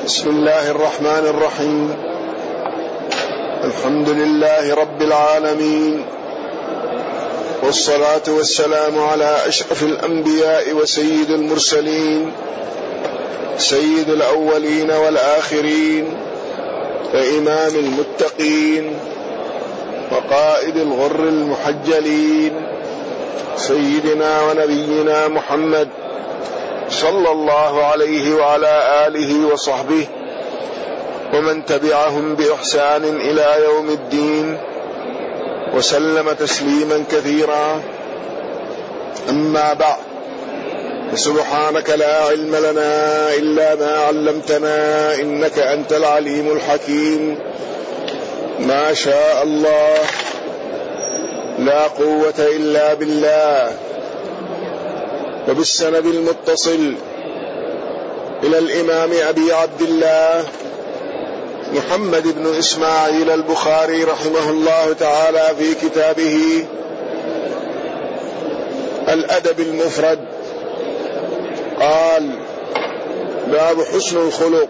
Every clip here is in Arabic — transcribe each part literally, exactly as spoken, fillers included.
بسم الله الرحمن الرحيم. الحمد لله رب العالمين، والصلاة والسلام على أشرف الأنبياء وسيد المرسلين، سيد الأولين والآخرين، وإمام المتقين، وقائد الغر المحجلين، سيدنا ونبينا محمد صلى الله عليه وعلى آله وصحبه ومن تبعهم بإحسان إلى يوم الدين، وسلم تسليما كثيرا. أما بعد، فسبحانك لا علم لنا إلا ما علمتنا إنك أنت العليم الحكيم. ما شاء الله لا قوة إلا بالله. وبالسند المتصل إلى الإمام أبي عبد الله محمد بن إسماعيل البخاري رحمه الله تعالى في كتابه الأدب المفرد قال: باب حسن الخلق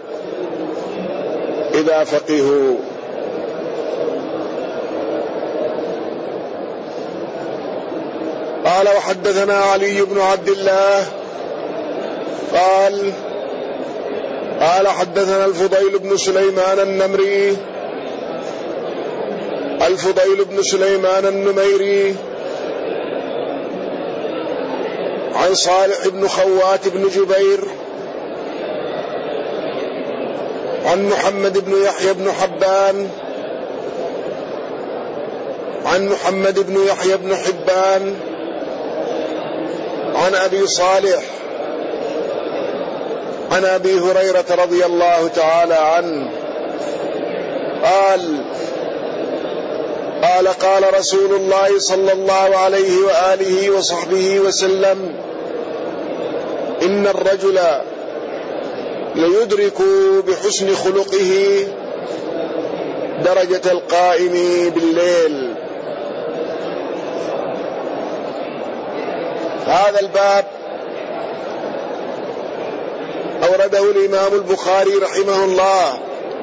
إذا فقهوا. قال: وحدثنا علي بن عبد الله قال قال حدثنا الفضيل بن سليمان النمري الفضيل بن سليمان النميري عن صالح بن خوات بن جبير عن محمد بن يحيى بن حبان عن محمد بن يحيى بن حبان عن أبي صالح عن أبي هريرة رضي الله تعالى عنه قال قال قال رسول الله صلى الله عليه وآله وصحبه وسلم: إن الرجل ليدرك بحسن خلقه درجة القائم بالليل. هذا الباب أورده الإمام البخاري رحمه الله،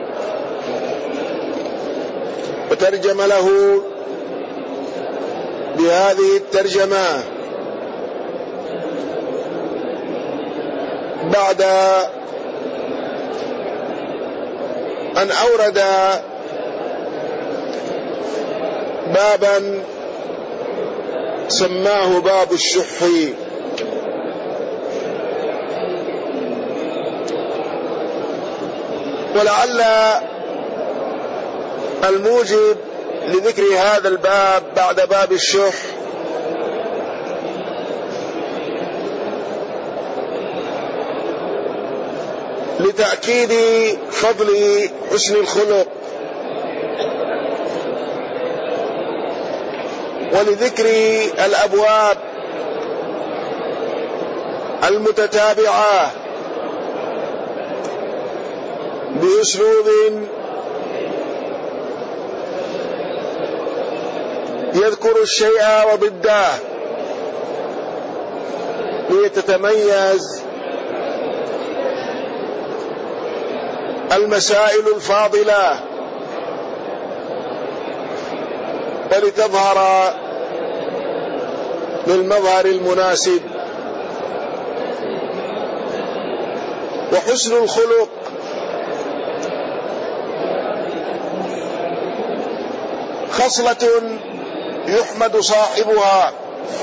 وترجم له بهذه الترجمة بعد أن أورد بابا سماه باب الشح. ولعل الموجب لذكر هذا الباب بعد باب الشح لتأكيد فضل حسن الخلق، ولذكر الأبواب المتتابعة بأسلوب يذكر الشيء وضده ليتتميز المسائل الفاضلة ولتظهر بالمظهر المناسب. وحسن الخلق خصلة يحمد صاحبها،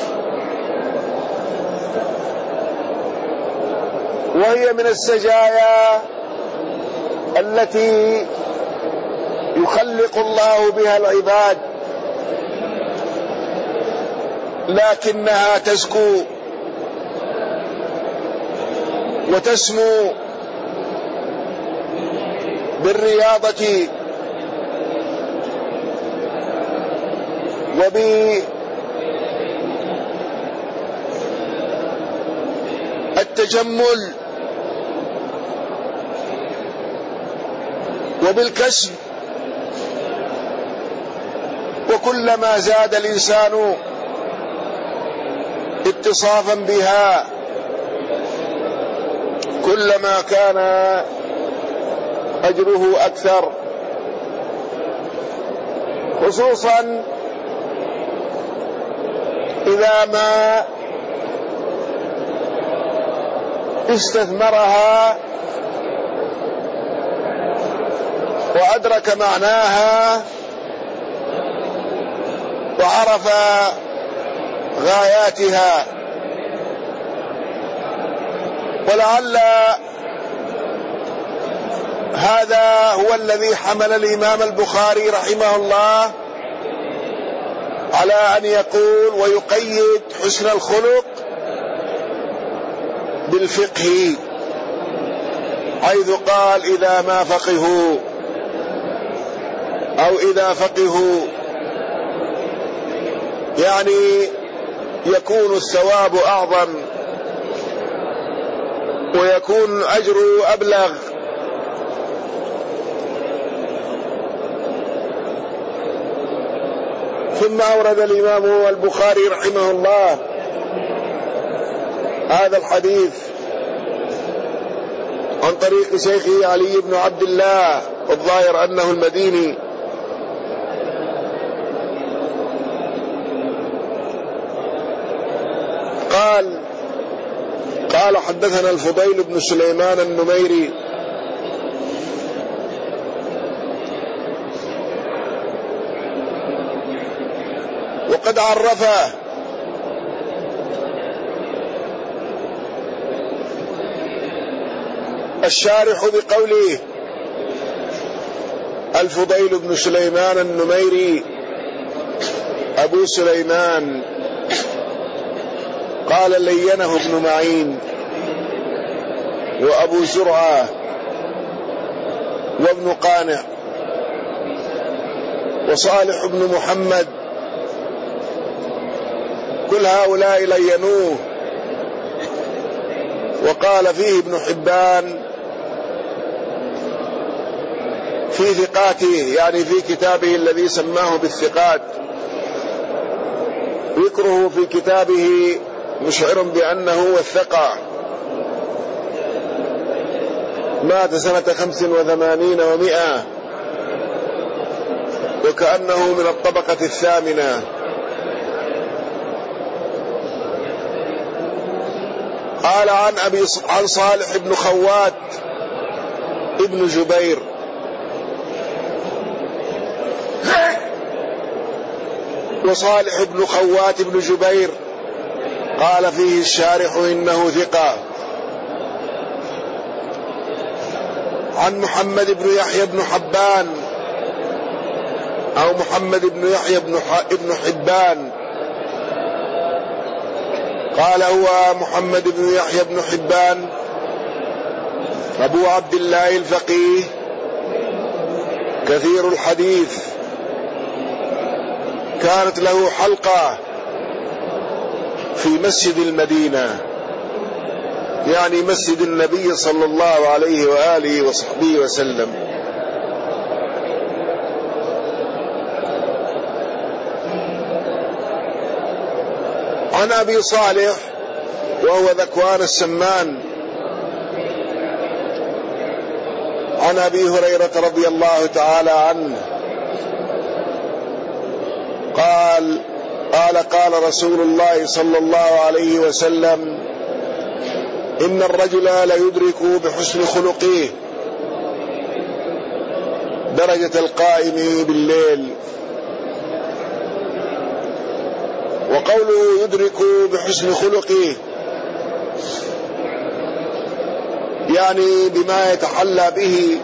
وهي من السجايا التي يخلق الله بها العباد، لكنها تزكو وتسمو بالرياضة وبالتجمل وبالكسب. وكلما زاد الإنسان اتصافا بها كلما كان أجره أكثر، خصوصا إذا ما استثمرها وأدرك معناها وعرف غاياتها. ولعل هذا هو الذي حمل الإمام البخاري رحمه الله على أن يقول ويقيد حسن الخلق بالفقه، حيث قال إذا ما فقهوا أو إذا فقهوا، يعني يكون الثواب أعظم ويكون الأجر أبلغ. ثم أورد الإمام البخاري رحمه الله هذا الحديث عن طريق شيخه علي بن عبد الله، والظاهر أنه المديني، قال قال حدثنا الفضيل بن سليمان النميري وقد عرفه الشارح بقوله الفضيل بن سليمان النميري أبو سليمان، قال لينه ابن معين وأبو زرعة وابن قانع وصالح بن محمد، كل هؤلاء لينوه. وقال فيه ابن حبان في ثقاته، يعني في كتابه الذي سماه بالثقات، ذكره في كتابه مشعر بأنه وثقة، مات سنة خمس وثمانين ومئة، وكأنه من الطبقة الثامنة. قال عن أبي عن صالح بن خوات ابن جبير وصالح بن خوات بن جبير قال فيه الشارح إنه ثقة. عن محمد بن يحيى بن حبان أو محمد بن يحيى بن حبان قال هو محمد بن يحيى بن حبان أبو عبد الله الفقيه كثير الحديث، كانت له حلقة في مسجد المدينة، يعني مسجد النبي صلى الله عليه وآله وصحبه وسلم. عن أبي صالح وهو ذكوان السمان عن أبي هريرة رضي الله تعالى عنه قال قال قال رسول الله صلى الله عليه وسلم إن الرجل ليدرك بحسن خلقه درجة القائم بالليل. وقوله يدرك بحسن خلقه يعني بما يتحلى به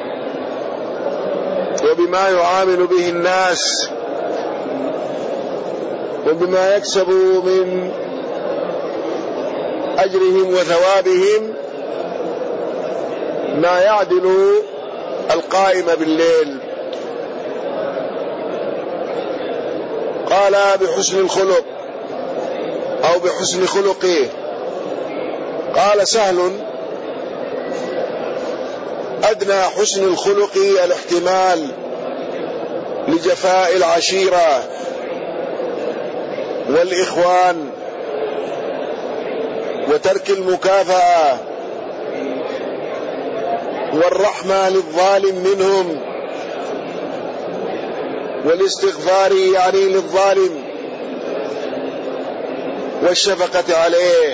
وبما يعامل به الناس وبما يكسب من أجرهم وثوابهم ما يعدل القائم بالليل. قال بحسن الخلق أو بحسن خلقه. قال سهل أدنى حسن الخلق الاحتمال لجفاء العشيرة والإخوان وترك المكافأة والرحمة للظالم منهم، والاستغفار يعني للظالم، والشفقة عليه.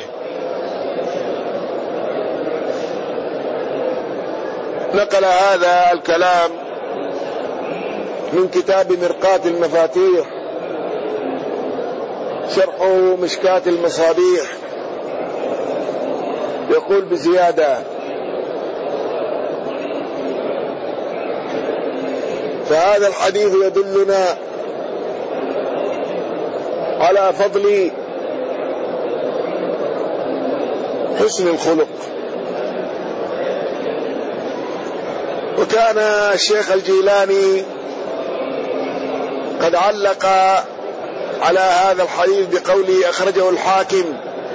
نقل هذا الكلام من كتاب مرقاة المفاتيح شرح مشكاة المصابيح، يقول بزيادة: فهذا الحديث يدلنا على فضل حسن الخلق. وكان الشيخ الجيلاني قد علق على هذا الحديث بقوله أخرجه الحاكم،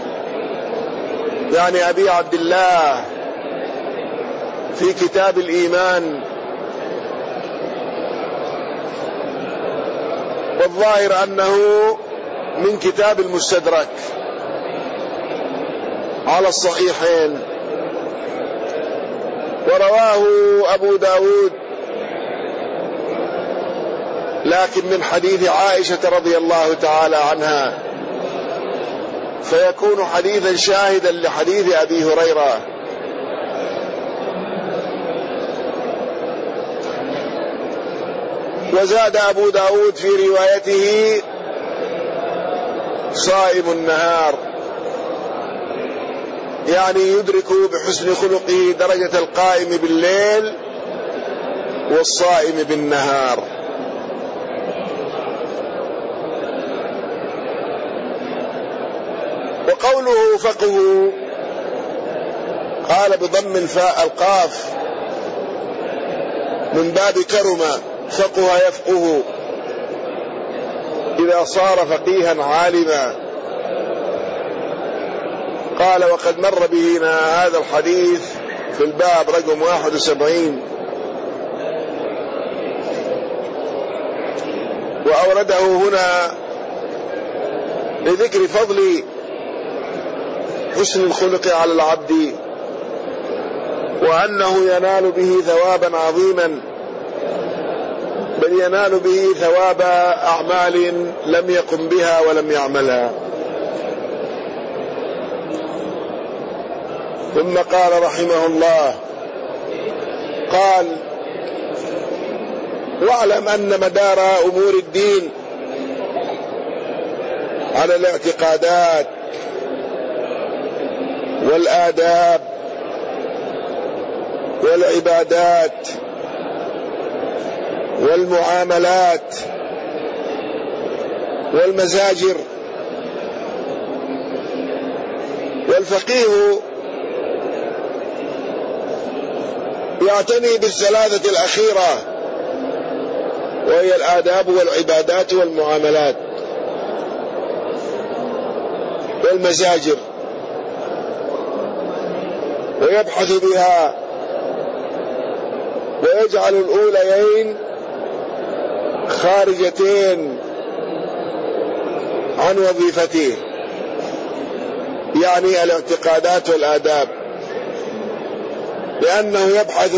يعني أبي عبد الله، في كتاب الإيمان. والظاهر أنه من كتاب المستدرك على الصحيحين. ورواه أبو داود لكن من حديث عائشة رضي الله تعالى عنها، فيكون حديثا شاهدا لحديث أبي هريرة. وزاد أبو داود في روايته: صائم النهار، يعني يدرك بحسن خلقه درجة القائم بالليل والصائم بالنهار. وقوله فقه قال بضم الفاء القاف من باب كرم، فقه يفقه إذا صار فقيها عالما. قال: وقد مر بنا هذا الحديث في الباب رقم واحد وسبعين، وأورده هنا لذكر فضل حسن الخلق على العبد، وأنه ينال به ثوابا عظيما، بل ينال به ثواب أعمال لم يقم بها ولم يعملها. ثم قال رحمه الله: قال: واعلم أن مدار أمور الدين على الاعتقادات والآداب والعبادات والمعاملات والمزاجر. والفقيه يعتني بالثلاثة الأخيرة، وهي الآداب والعبادات والمعاملات والمزاجر، ويبحث بها ويجعل الأوليين خارجتين عن وظيفته، يعني الاعتقادات والآداب، لأنه يبحث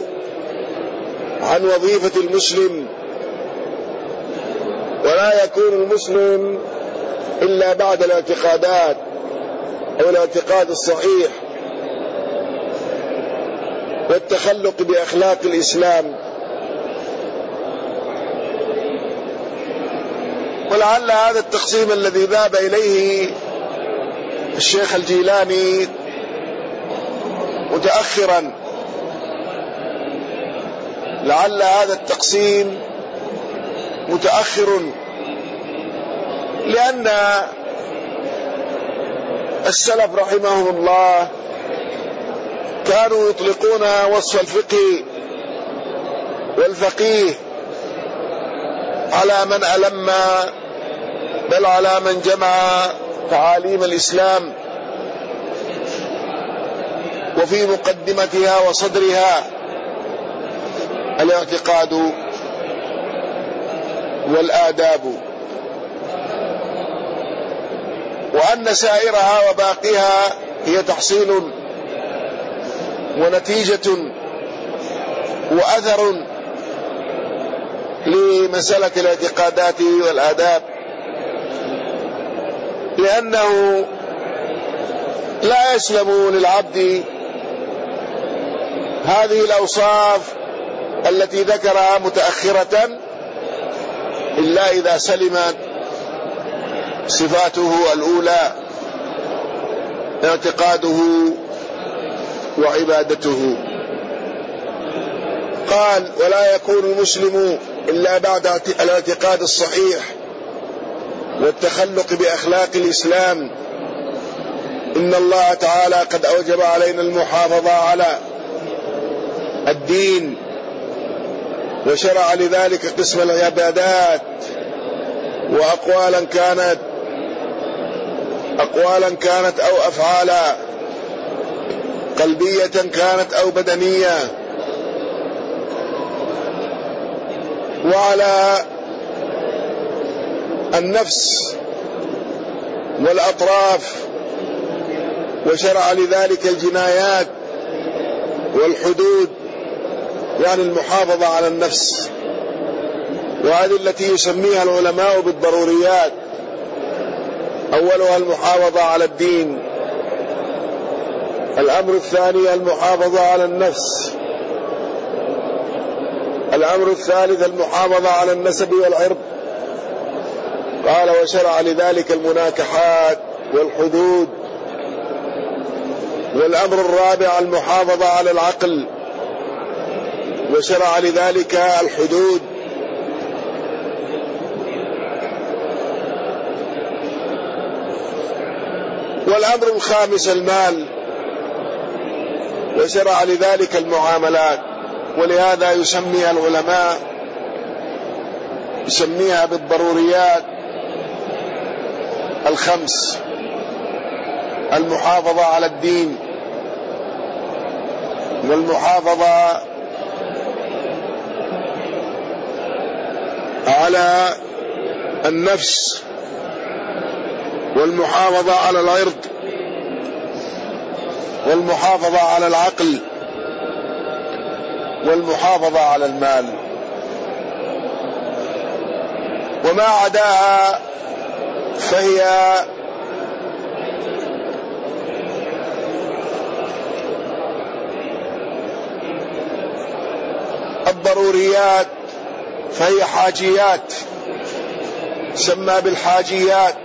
عن وظيفة المسلم، ولا يكون المسلم إلا بعد الاعتقادات أو الاعتقاد الصحيح والتخلق بأخلاق الإسلام. ولعل هذا التقسيم الذي ذهب إليه الشيخ الجيلاني متأخرا، لعل هذا التقسيم متأخر، لأن السلف رحمهم الله كانوا يطلقون وصف الفقه والفقيه على من ألم، بل على من جمع تعاليم الإسلام وفي مقدمتها وصدرها الاعتقاد والآداب، وأن سائرها وباقيها هي تحصيل ونتيجة وأثر لمسألة الاعتقادات والآداب، لأنه لا يسلم للعبد هذه الأوصاف التي ذكرها متأخرة إلا إذا سلمت صفاته الأولى اعتقاده وعبادته. قال: ولا يكون المسلم إلا بعد الاعتقاد الصحيح والتخلق بأخلاق الإسلام. إن الله تعالى قد أوجب علينا المحافظة على الدين، وشرع لذلك قسم العبادات، وأقوالا كانت أقوالا كانت أو أفعالا، قلبية كانت أو بدنية، وعلى النفس والأطراف، وشرع لذلك الجنايات والحدود، يعني المحافظة على النفس، وهذه التي يسميها العلماء بالضروريات. أولها المحافظة على الدين، الأمر الثاني المحافظة على النفس، الأمر الثالث المحافظة على النسب والعرض. قال: وشرع لذلك المناكحات والحدود. والأمر الرابع المحافظة على العقل، وشرع لذلك الحدود. والأمر الخامس المال، وشرع لذلك المعاملات. ولهذا يسميها العلماء يسميها بالضروريات الخمس: المحافظة على الدين، والمحافظة على النفس، والمحافظة على العرض، والمحافظة على العقل، والمحافظة على المال. وما عداها فهي الضروريات، فهي حاجيات، سمى بالحاجيات.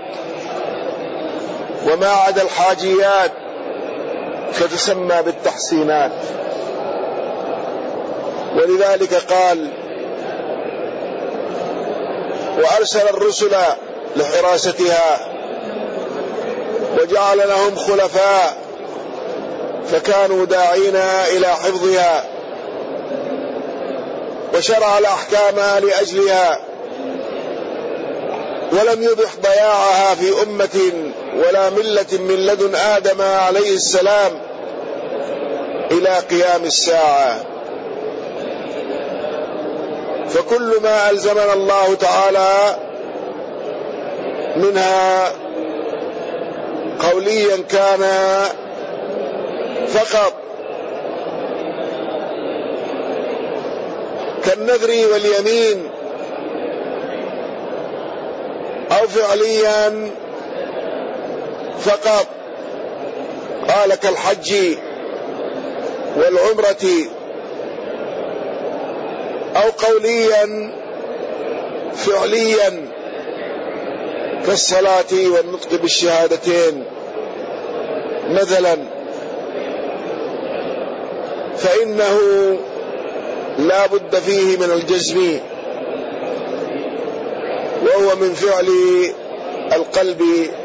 وما عدا الحاجيات فتسمى بالتحسينات. ولذلك قال: وأرسل الرسل لحراستها وجعل لهم خلفاء فكانوا داعين إلى حفظها، وشرع الأحكام لأجلها، ولم يبح ضياعها في أمة ولا ملة من لدن آدم عليه السلام إلى قيام الساعة. فكل ما ألزمنا الله تعالى منها قوليا كان فقط كالنذر واليمين، أو فعليا فقط، قال كالحج والعمرة، أو قوليا فعليا كالصلاة والنطق بالشهادتين مثلا، فإنه لا بد فيه من الجزم، وهو من فعل القلب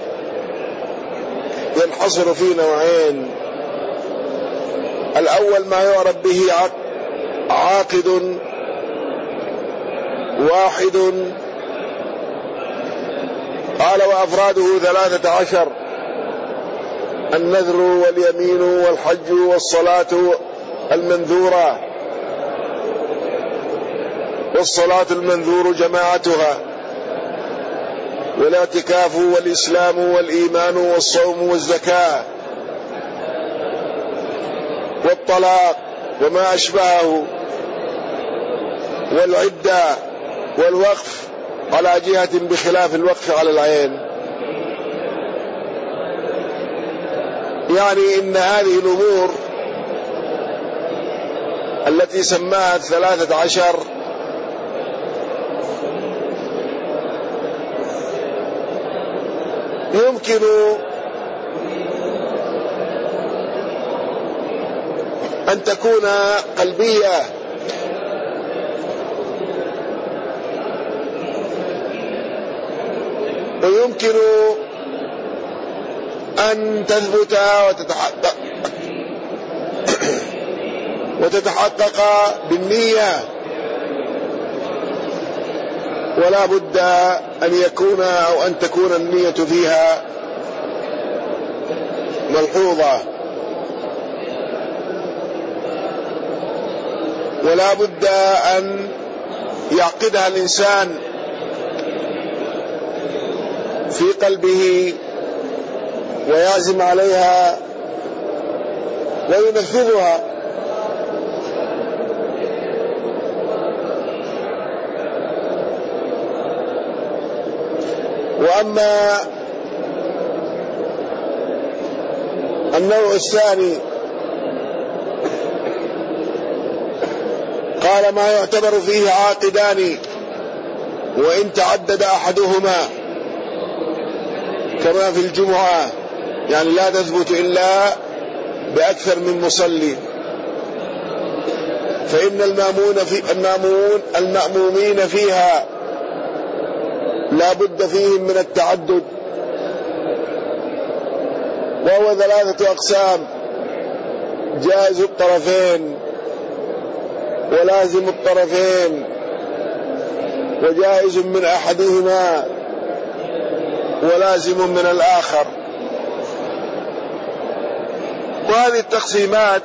ينحصر في نوعين: الأول ما يعرف به عاقد واحد، قال: وأفراده ثلاثة عشر: النذر واليمين والحج والصلاة المنذورة. والصلاة المنذور جماعتها، والاعتكاف والإسلام والإيمان والصوم والزكاة والطلاق وما أشبهه والعدة والوقف على جهة بخلاف الوقف على العين. يعني إن هذه الأمور التي سماها الثلاثة عشر يمكن أن تكون قلبية ويمكن أن تثبت وتتحقق وتتحقق بالنية، ولا بد أن يكون أو أن تكون النية فيها ملحوظة، ولا بد أن يعقدها الإنسان في قلبه ويعزم عليها وينفذها. وأما النوع الثاني قال ما يعتبر فيه عاقدان وإن تعدد أحدهما كما في الجمعة، يعني لا تثبت إلا بأكثر من مصلي، فإن المأمون في المأمون المأمومين فيها لا بد فيهم من التعدد، وهو ثلاثة أقسام: جائز الطرفين ولازم الطرفين وجائز من أحدهما ولازم من الآخر. وهذه التقسيمات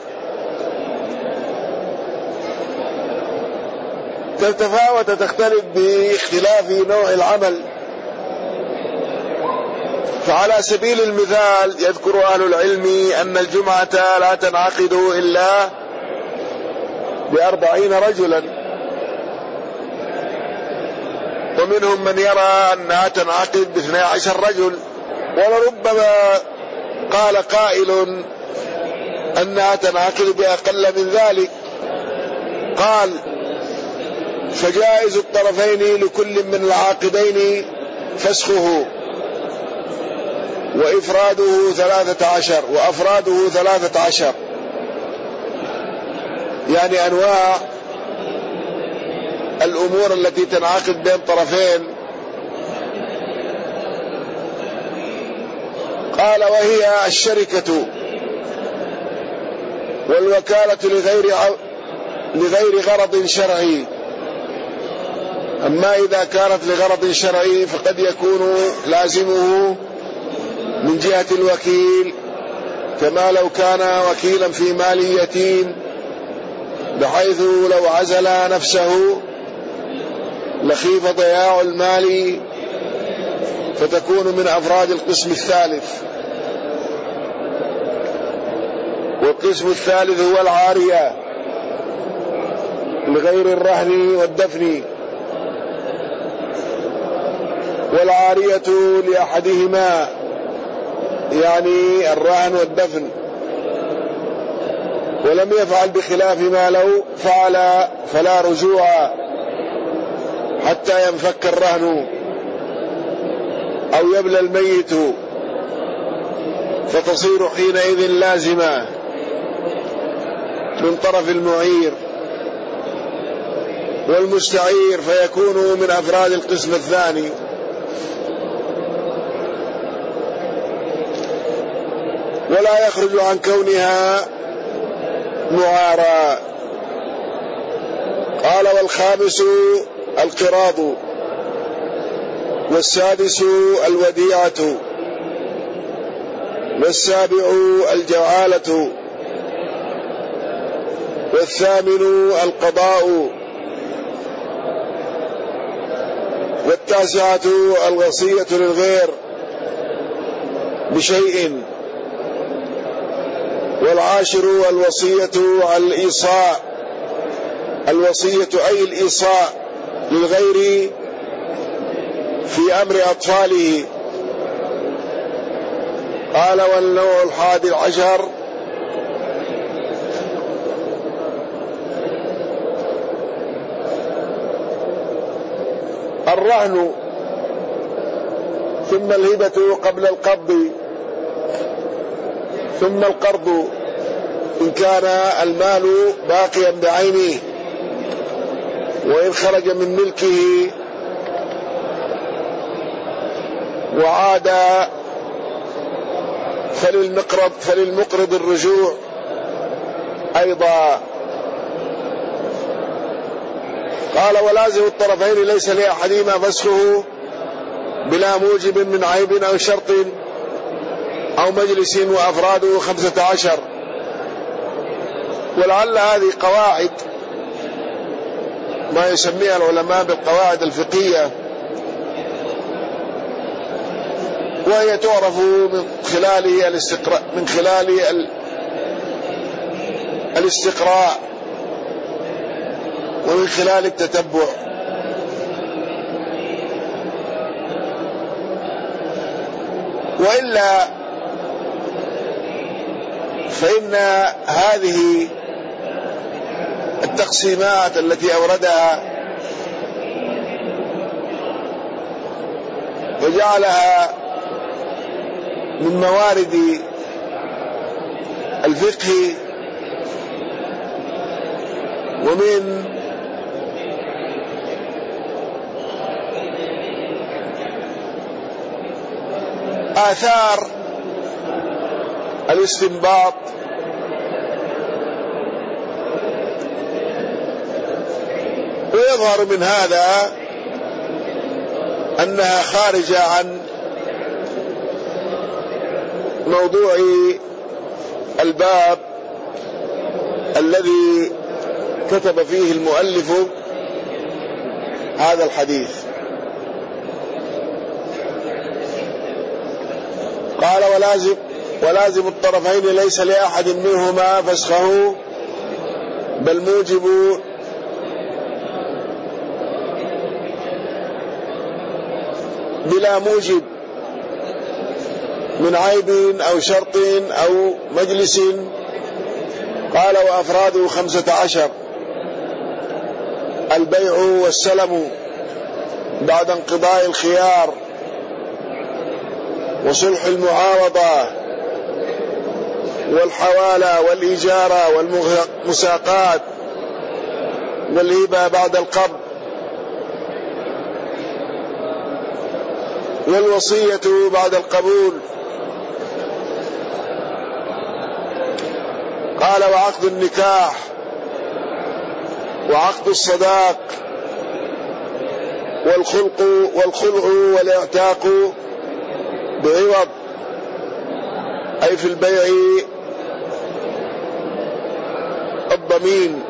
تتفاوت وتختلف باختلاف نوع العمل. فعلى سبيل المثال يذكر أهل العلم أن الجمعة لا تنعقد إلا بأربعين رجلا، ومنهم من يرى أنها تنعقد باثني عشر رجل، ولربما قال قائل أنها تنعقد بأقل من ذلك. قال: فجائز الطرفين لكل من العاقدين فسخه وإفراده ثلاثة عشر وأفراده ثلاثة عشر، يعني أنواع الأمور التي تنعقد بين طرفين. قال: وهي الشركة والوكالة لغير لغير غرض شرعي. أما إذا كانت لغرض شرعي فقد يكون لازمه من جهة الوكيل، كما لو كان وكيلا في مال يتيم، بحيث لو عزل نفسه لخيف ضياع المال فتكون من أفراد القسم الثالث. والقسم الثالث هو العارية لغير الرهن والدفن، والعارية لأحدهما يعني الرهن والدفن، ولم يفعل بخلاف ما لو فعل فلا رجوع حتى ينفك الرهن أو يبلى الميت، فتصير حينئذ لازمة من طرف المعير، والمستعير فيكون من أفراد القسم الثاني. ولا يخرج عن كونها معارى. قال: والخامس القراض، والسادس الوديعة، والسابع الجعالة، والثامن القضاء، والتاسعة الوصية للغير بشيء، والعاشر الوصية على الإيصاء الوصية أي الإيصاء للغير في أمر أطفاله. قال والنوع الحادي عشر الرهن ثم الهبة قبل القبض ثم القرض إن كان المال باقيا بعينه، وإن خرج من ملكه وعاد فللمقرض فللمقرض الرجوع أيضا. قال ولازم الطرفين ليس لأحدهما فسخه بلا موجب من عيب أو شرط أو مجلس وأفراده خمسة عشر. ولعل هذه قواعد ما يسميها العلماء بالقواعد الفقهية، وهي تعرف من خلال الاستقراء من خلال الاستقراء ومن خلال التتبع. وإلا فإن هذه التقسيمات التي أوردها وجعلها من موارد الفقه ومن آثار الاستنباط ويظهر من هذا أنها خارجة عن موضوع الباب الذي كتب فيه المؤلف هذا الحديث. قال ولازم ولازم الطرفين ليس لأحد منهما فسخه بل موجب بلا موجب من عيب أو شرط أو مجلس. قال وأفراده خمسة عشر: البيع والسلم بعد انقضاء الخيار، وصلح المعاوضة، والحوالة والإجارة والمساقات، والهبة بعد القبض، والوصية بعد القبول. قال وعقد النكاح وعقد الصداق والخلق والخلع والاعتاق بعوض، أي في البيع الضمين،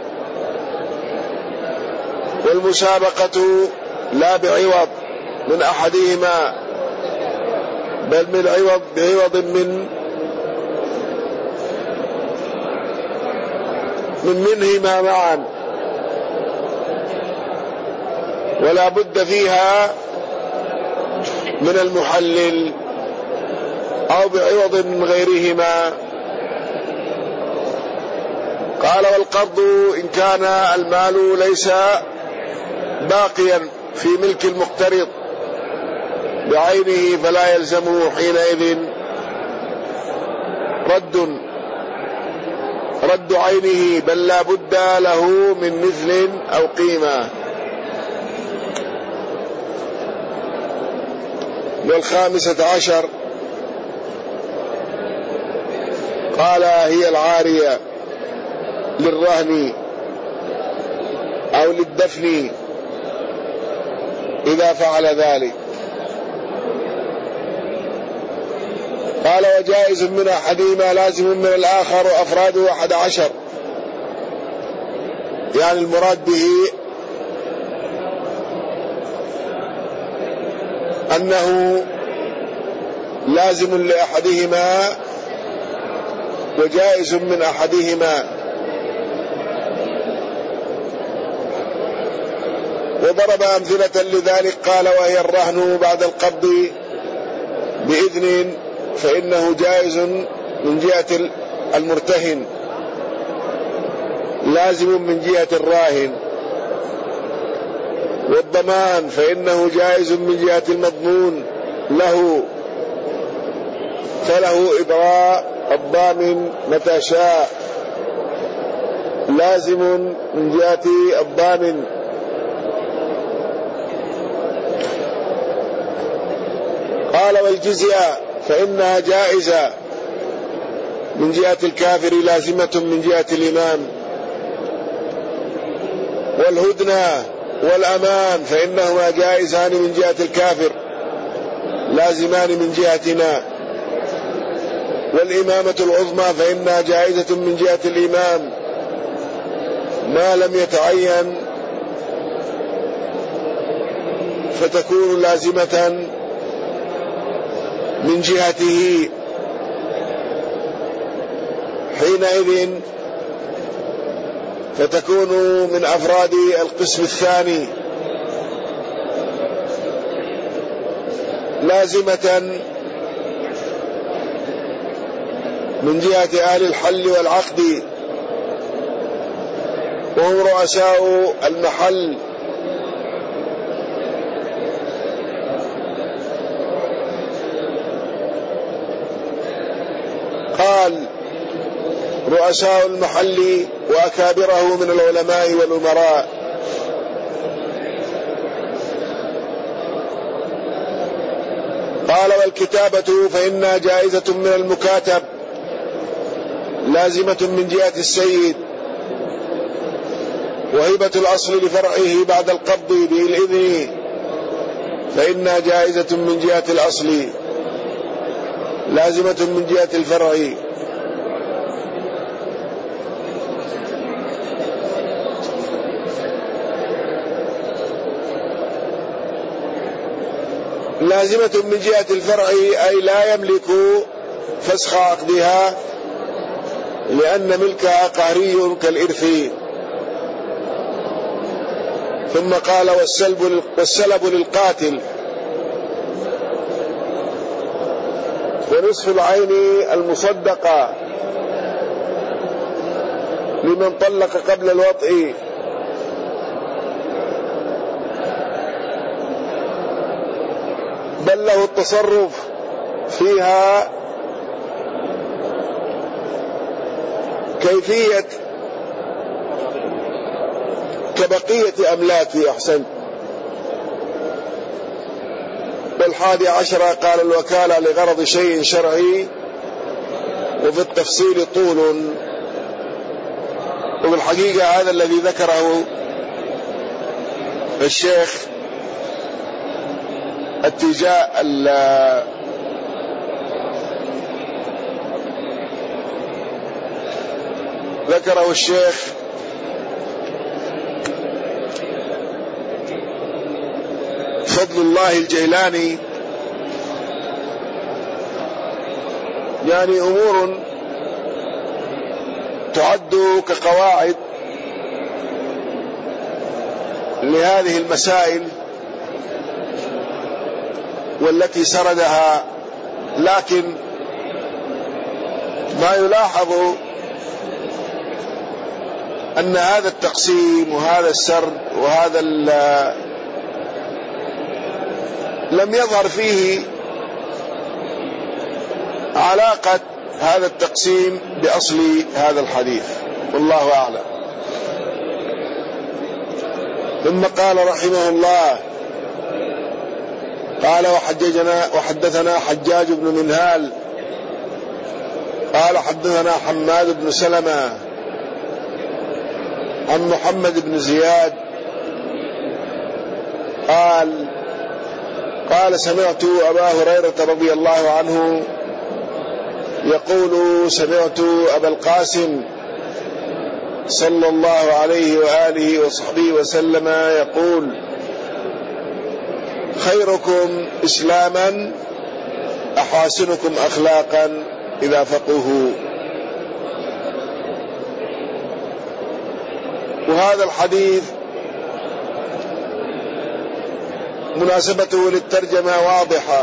والمسابقة لا بعوض من أحدهما بل من عوض بعوض من من منهما معا، ولا بد فيها من المحلل أو بعوض من غيرهما. قال والقرض إن كان المال ليس باقيا في ملك المقترض بعينه فلا يلزمه حينئذ رد رد عينه، بل لا بد له من مثل أو قيمة. والخامسة عشر قال هي العارية للرهن أو للدفن إذا فعل ذلك. قال وجائز من أحدهما لازم من الآخر وأفراده أحد عشر، يعني المراد به أنه لازم لأحدهما وجائز من أحدهما. وضرب أمثلة لذلك قال: وهي الرهن بعد القبض بإذن فإنه جائز من جهة المرتهن، لازم من جهة الراهن. والضمان فإنه جائز من جهة المضمون له، فله إبراء الضامن متى شاء، لازم من جهة الضامن. قال: والجزية فإنها جائزة من جهة الكافر، لازمة من جهة الإمام. والهدنة والأمان فإنهما جائزان من جهة الكافر، لازمان من جهتنا. والإمامة العظمى فإنها جائزة من جهة الإمام ما لم يتعين، فتكون لازمة من جهته. حينئذ فتكون من أفراد القسم الثاني، لازمة من جهة أهل الحل والعقد، وهم رؤساء المحل. قال: رؤساء المحل وأكابره من العلماء والأمراء. قال: والكتابة فإنها جائزة من المكاتب، لازمة من جهة السيد. وهبة الأصل لفرعه بعد القبض بالإذن فإنها جائزة من جهة الأصل، لازمة من جهة الفرع. لازمة من جهة الفرع أي لا يملك فسخ عقدها، لأن ملكها قهري كالإرث. ثم قال: والسلب, والسلب للقاتل. ونصف العين المصدقة لمن طلق قبل الوطء. بل له التصرف فيها كيفية كبقية أملاكه. أحسن. والحادي عشر قال: الوكالة لغرض شيء شرعي، وفي التفصيل طول. وبالحقيقة هذا الذي ذكره الشيخ اتجاه ذكره الشيخ فضل الله الجيلاني، يعني أمور تعد كقواعد لهذه المسائل والتي سردها. لكن ما يلاحظ أن هذا التقسيم وهذا السرد وهذا لم يظهر فيه علاقة هذا التقسيم بأصل هذا الحديث، والله أعلم. ثم قال رحمه الله: قال: وحججنا وحدثنا حجاج بن منهال قال: حدثنا حماد بن سلمة عن محمد بن زياد قال: قال: سمعت أبا هريرة رضي الله عنه يقول: سمعت أبا القاسم صلى الله عليه وآله وصحبه وسلم يقول: خيركم إسلاما أحاسنكم أخلاقا إذا فقهوا. وهذا الحديث مناسبته للترجمة واضحة،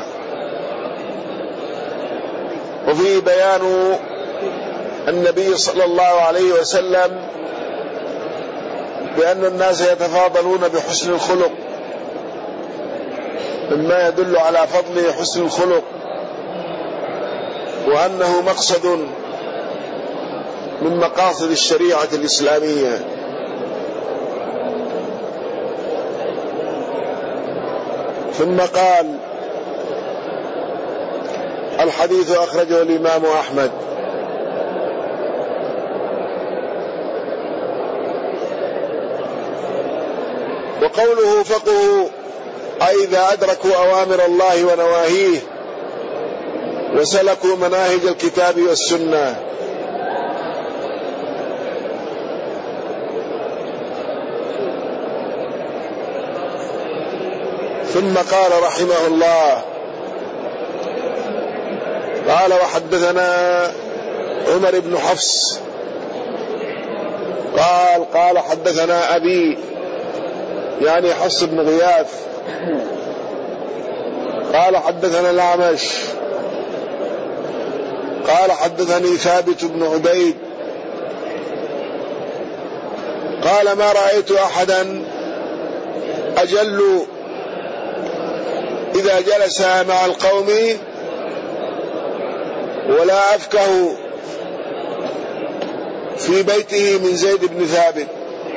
وفيه بيان النبي صلى الله عليه وسلم بأن الناس يتفاضلون بحسن الخلق، مما يدل على فضل حسن الخلق، وأنه مقصد من مقاصد الشريعة الإسلامية. ثم قال: الحديث أخرجه الإمام أحمد. وقوله فقهوا أي إذا أدركوا أوامر الله ونواهيه وسلكوا مناهج الكتاب والسنة. ثم قال رحمه الله: قال: وحدثنا عمر بن حفص قال قال حدثنا أبي، يعني حفص بن غياث، قال حدثنا الأعمش قال حدثني ثابت بن عبيد قال: ما رأيت أحدا أجل إذا جلس مع القوم ولا أفكه في بيته من زيد بن ثابت.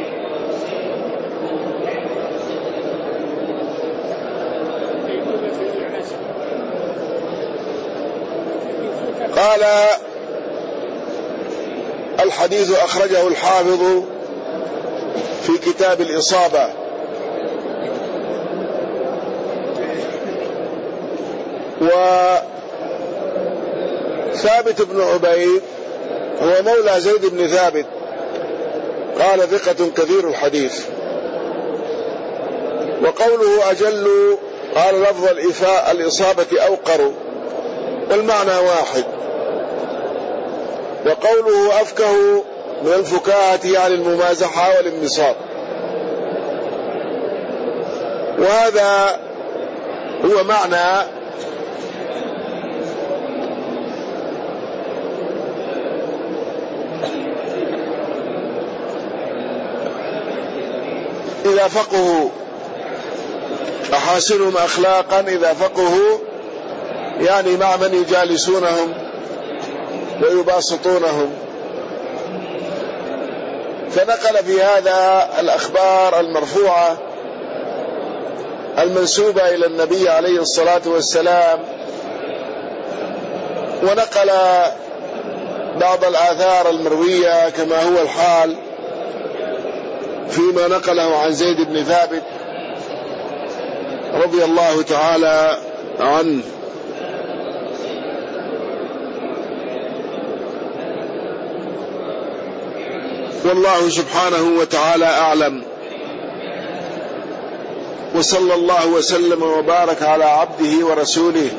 قال: الحديث أخرجه الحافظ في كتاب الإصابة. وثابت بن عبيد هو مولى زيد بن ثابت، قال: ثقة كثير الحديث. وقوله أجل قال: لفظ الإصابة أوقر والمعنى واحد. وقوله أفكه من الفكاهة يعني الممازحة والانبساط، وهذا هو معنى إذا فقهوا أحاسنهم أخلاقا، إذا فقهوا يعني مع من يجالسونهم ويباسطونهم. فنقل في هذا الأخبار المرفوعة المنسوبة إلى النبي عليه الصلاة والسلام، ونقل بعض الآثار المروية كما هو الحال فيما نقله عن زيد بن ثابت رضي الله تعالى عنه. والله سبحانه وتعالى أعلم، وصلى الله وسلم وبارك على عبده ورسوله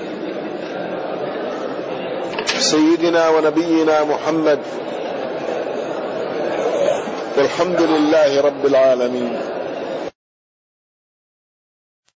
سيدنا ونبينا محمد، والحمد لله رب العالمين.